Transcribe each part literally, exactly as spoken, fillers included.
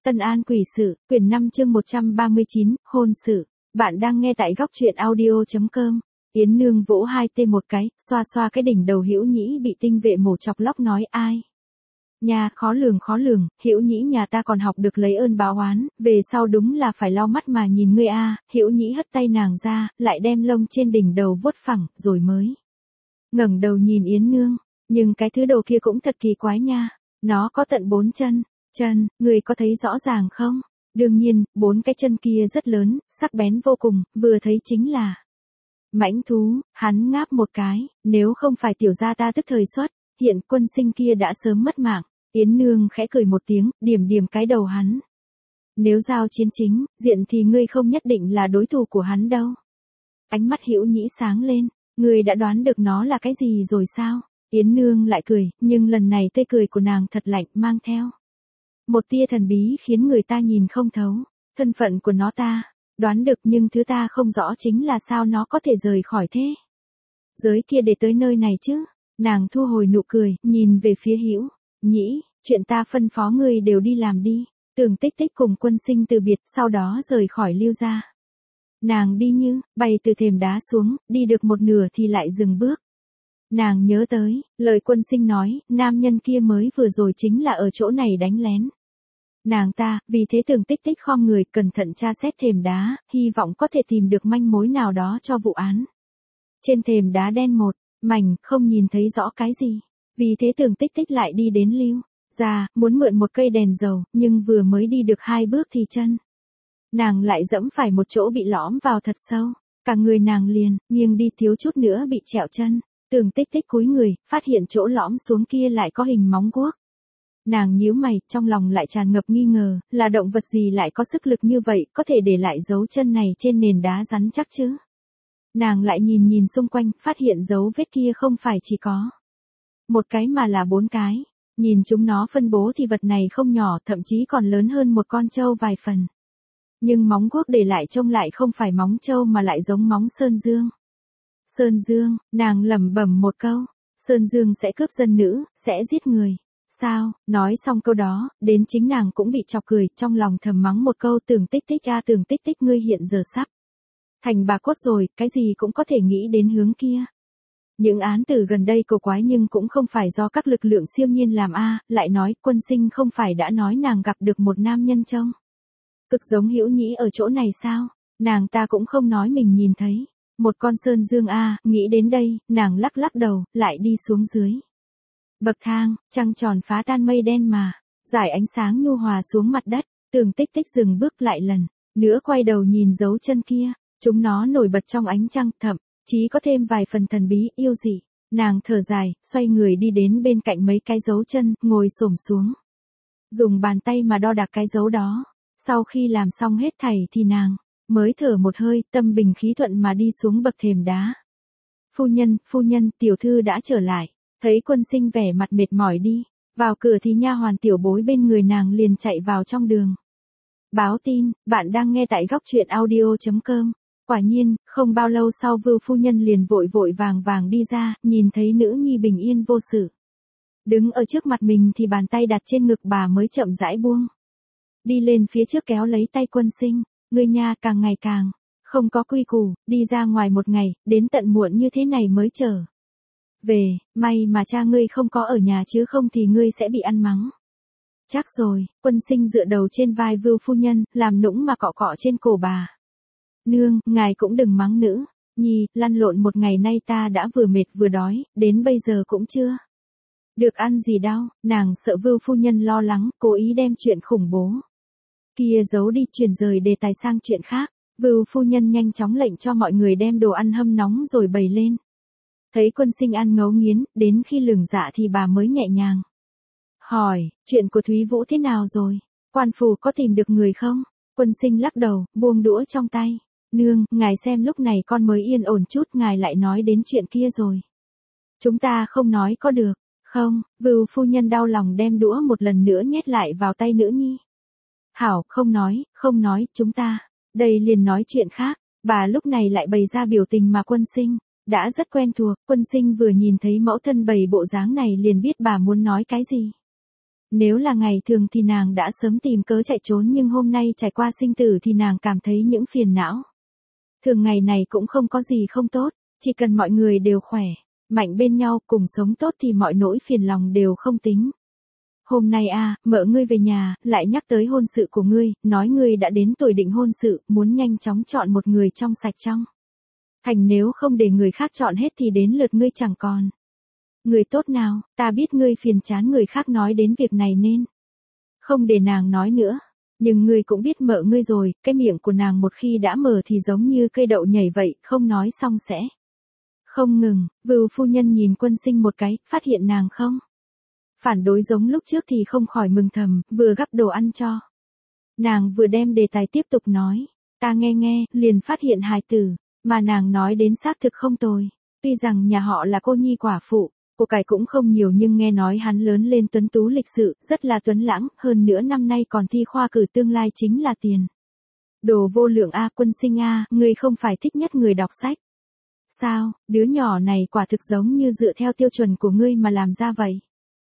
Tân An quỷ sự, quyển năm chương một trăm ba mươi chín, hôn sự. Bạn đang nghe tại góc truyện audio chấm com. Yến Nương vỗ hai tay một cái, xoa xoa cái đỉnh đầu Hữu Nhĩ bị tinh vệ mổ chọc lóc nói ai. Nhà, khó lường khó lường, Hữu Nhĩ nhà ta còn học được lấy ơn báo oán, về sau đúng là phải lau mắt mà nhìn ngươi a. À. Hữu Nhĩ hất tay nàng ra, lại đem lông trên đỉnh đầu vuốt phẳng, rồi mới ngẩng đầu nhìn Yến Nương, nhưng cái thứ đồ kia cũng thật kỳ quái nha, nó có tận bốn chân. Chân, người có thấy rõ ràng không? Đương nhiên, bốn cái chân kia rất lớn, sắc bén vô cùng, vừa thấy chính là mãnh thú. Hắn ngáp một cái, nếu không phải tiểu gia ta tức thời xuất, hiện quân sinh kia đã sớm mất mạng. Yến Nương khẽ cười một tiếng, điểm điểm cái đầu hắn. Nếu giao chiến chính, diện thì ngươi không nhất định là đối thủ của hắn đâu. Ánh mắt Hữu Nhĩ sáng lên, ngươi đã đoán được nó là cái gì rồi sao? Yến Nương lại cười, nhưng lần này tươi cười của nàng thật lạnh, mang theo một tia thần bí khiến người ta nhìn không thấu. Thân phận của nó ta đoán được, nhưng thứ ta không rõ chính là sao nó có thể rời khỏi thế giới kia để tới nơi này chứ. Nàng thu hồi nụ cười, nhìn về phía Hữu Nhĩ, chuyện ta phân phó ngươi đều đi làm đi. Tưởng Tích Tích cùng quân sinh từ biệt, sau đó rời khỏi Lưu gia. Nàng đi như bay từ thềm đá xuống, đi được một nửa thì lại dừng bước. Nàng nhớ tới lời quân sinh nói, nam nhân kia mới vừa rồi chính là ở chỗ này đánh lén nàng ta, vì thế Tưởng Tích Tích khom người cẩn thận tra xét thềm đá, hy vọng có thể tìm được manh mối nào đó cho vụ án. Trên thềm đá đen một mảnh, không nhìn thấy rõ cái gì. Vì thế Tưởng Tích Tích lại đi đến Lưu gia, muốn mượn một cây đèn dầu, nhưng vừa mới đi được hai bước thì chân nàng lại dẫm phải một chỗ bị lõm vào thật sâu, cả người nàng liền nghiêng đi, thiếu chút nữa bị trẹo chân. Tưởng Tích Tích cúi người, phát hiện chỗ lõm xuống kia lại có hình móng guốc. Nàng nhíu mày, trong lòng lại tràn ngập nghi ngờ, là động vật gì lại có sức lực như vậy, có thể để lại dấu chân này trên nền đá rắn chắc chứ. Nàng lại nhìn nhìn xung quanh, phát hiện dấu vết kia không phải chỉ có một cái mà là bốn cái. Nhìn chúng nó phân bố thì vật này không nhỏ, thậm chí còn lớn hơn một con trâu vài phần. Nhưng móng guốc để lại trông lại không phải móng trâu mà lại giống móng sơn dương. Sơn Dương, nàng lẩm bẩm một câu, Sơn Dương sẽ cướp dân nữ, sẽ giết người. Sao? Nói xong câu đó, đến chính nàng cũng bị chọc cười, trong lòng thầm mắng một câu. Tưởng Tích Tích a, Tưởng Tích Tích, ngươi hiện giờ sắp thành bà cốt rồi, cái gì cũng có thể nghĩ đến hướng kia. Những án tử gần đây cổ quái nhưng cũng không phải do các lực lượng siêu nhiên làm a. Lại nói, quân sinh không phải đã nói nàng gặp được một nam nhân trông cực giống Hữu Nhĩ ở chỗ này sao? Nàng ta cũng không nói mình nhìn thấy một con sơn dương a. À, nghĩ đến đây, nàng lắc lắc đầu, lại đi xuống dưới bậc thang. Trăng tròn phá tan mây đen mà giải ánh sáng nhu hòa xuống mặt đất. Tưởng Tích Tích dừng bước lại lần nữa, quay đầu nhìn dấu chân kia, chúng nó nổi bật trong ánh trăng, thậm chí có thêm vài phần thần bí yêu dị. Nàng thở dài, xoay người đi đến bên cạnh mấy cái dấu chân, ngồi xổm xuống, dùng bàn tay mà đo đạc cái dấu đó. Sau khi làm xong hết thảy thì nàng mới thở một hơi, tâm bình khí thuận mà đi xuống bậc thềm đá. Phu nhân, phu nhân, tiểu thư đã trở lại. Thấy quân sinh vẻ mặt mệt mỏi đi vào cửa thì nha hoàn tiểu bối bên người nàng liền chạy vào trong đường báo tin. Bạn đang nghe tại góc truyện audio chấm com. Quả nhiên, không bao lâu sau Vưu phu nhân liền vội vội vàng vàng đi ra, nhìn thấy nữ nhi bình yên vô sự đứng ở trước mặt mình thì bàn tay đặt trên ngực bà mới chậm rãi buông. Đi lên phía trước kéo lấy tay quân sinh. Ngươi nha, càng ngày càng không có quy củ, đi ra ngoài một ngày, đến tận muộn như thế này mới trở về, may mà cha ngươi không có ở nhà chứ không thì ngươi sẽ bị ăn mắng. Chắc rồi. Quân sinh dựa đầu trên vai Vưu phu nhân, làm nũng mà cọ cọ trên cổ bà. Nương, ngài cũng đừng mắng nữ nhi, lăn lộn một ngày nay ta đã vừa mệt vừa đói, đến bây giờ cũng chưa được ăn gì đâu. Nàng sợ Vưu phu nhân lo lắng, cố ý đem chuyện khủng bố kia giấu đi, chuyển rời đề tài sang chuyện khác. Vưu phu nhân nhanh chóng lệnh cho mọi người đem đồ ăn hâm nóng rồi bày lên. Thấy quân sinh ăn ngấu nghiến, đến khi lửng dạ thì bà mới nhẹ nhàng hỏi, chuyện của Thúy Vũ thế nào rồi? Quan phủ có tìm được người không? Quân sinh lắc đầu, buông đũa trong tay. Nương, ngài xem lúc này con mới yên ổn chút, ngài lại nói đến chuyện kia rồi. Chúng ta không nói có được không? Vưu phu nhân đau lòng đem đũa một lần nữa nhét lại vào tay nữ nhi. Hảo, không nói, không nói, chúng ta đây liền nói chuyện khác. Bà lúc này lại bày ra biểu tình mà quân sinh đã rất quen thuộc. Quân sinh vừa nhìn thấy mẫu thân bày bộ dáng này liền biết bà muốn nói cái gì. Nếu là ngày thường thì nàng đã sớm tìm cớ chạy trốn, nhưng hôm nay trải qua sinh tử thì nàng cảm thấy những phiền não. Thường ngày này cũng không có gì không tốt, chỉ cần mọi người đều khỏe, mạnh bên nhau, cùng sống tốt thì mọi nỗi phiền lòng đều không tính. Hôm nay a, mợ ngươi về nhà, lại nhắc tới hôn sự của ngươi, nói ngươi đã đến tuổi định hôn sự, muốn nhanh chóng chọn một người trong sạch trong. Thành nếu không để người khác chọn hết thì đến lượt ngươi chẳng còn. Người tốt nào, ta biết ngươi phiền chán người khác nói đến việc này nên không để nàng nói nữa. Nhưng ngươi cũng biết mợ ngươi rồi, cái miệng của nàng một khi đã mở thì giống như cây đậu nhảy vậy, không nói xong sẽ không ngừng. Vưu phu nhân nhìn Quân Sinh một cái, phát hiện nàng không phản đối giống lúc trước thì không khỏi mừng thầm, vừa gắp đồ ăn cho nàng vừa đem đề tài tiếp tục nói. Ta nghe nghe, liền phát hiện hài tử mà nàng nói đến xác thực không tồi. Tuy rằng nhà họ là cô nhi quả phụ, của cải cũng không nhiều, nhưng nghe nói hắn lớn lên tuấn tú lịch sự, rất là tuấn lãng, hơn nữa năm nay còn thi khoa cử, tương lai chính là tiền đồ vô lượng a. Quân Sinh a, ngươi không phải thích nhất người đọc sách sao? Đứa nhỏ này quả thực giống như dựa theo tiêu chuẩn của ngươi mà làm ra vậy.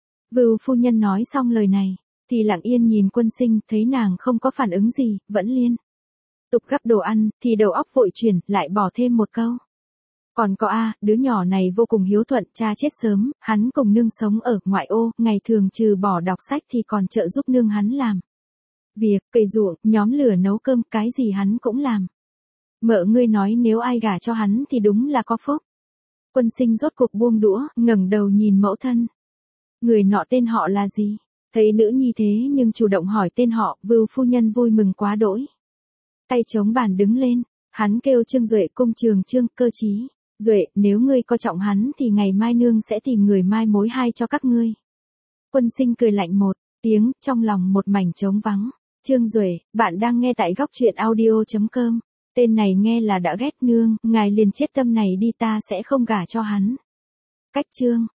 Vưu phu nhân nói xong lời này thì lặng yên nhìn Quân Sinh, thấy nàng không có phản ứng gì, vẫn liên tục gắp đồ ăn, thì đầu óc vội chuyển, lại bỏ thêm một câu. Còn có a, đứa nhỏ này vô cùng hiếu thuận, cha chết sớm, hắn cùng nương sống ở ngoại ô, ngày thường trừ bỏ đọc sách thì còn trợ giúp nương hắn làm việc, cày ruộng, nhóm lửa, nấu cơm, cái gì hắn cũng làm. Mợ ngươi nói nếu ai gả cho hắn thì đúng là có phúc. Quân Sinh rốt cuộc buông đũa, ngẩng đầu nhìn mẫu thân. Người nọ tên họ là gì? Thấy nữ nhi thế nhưng chủ động hỏi tên họ, Vưu phu nhân vui mừng quá đỗi. Tay chống bàn đứng lên, hắn kêu Trương Duệ, cung trường Trương, cơ trí. Duệ, nếu ngươi coi trọng hắn thì ngày mai nương sẽ tìm người mai mối hai cho các ngươi. Quân Sinh cười lạnh một tiếng, trong lòng một mảnh trống vắng. Trương Duệ, bạn đang nghe tại góc truyện audio chấm com. Tên này nghe là đã ghét nương, ngài liền chết tâm này đi, ta sẽ không gả cho hắn. Cách chương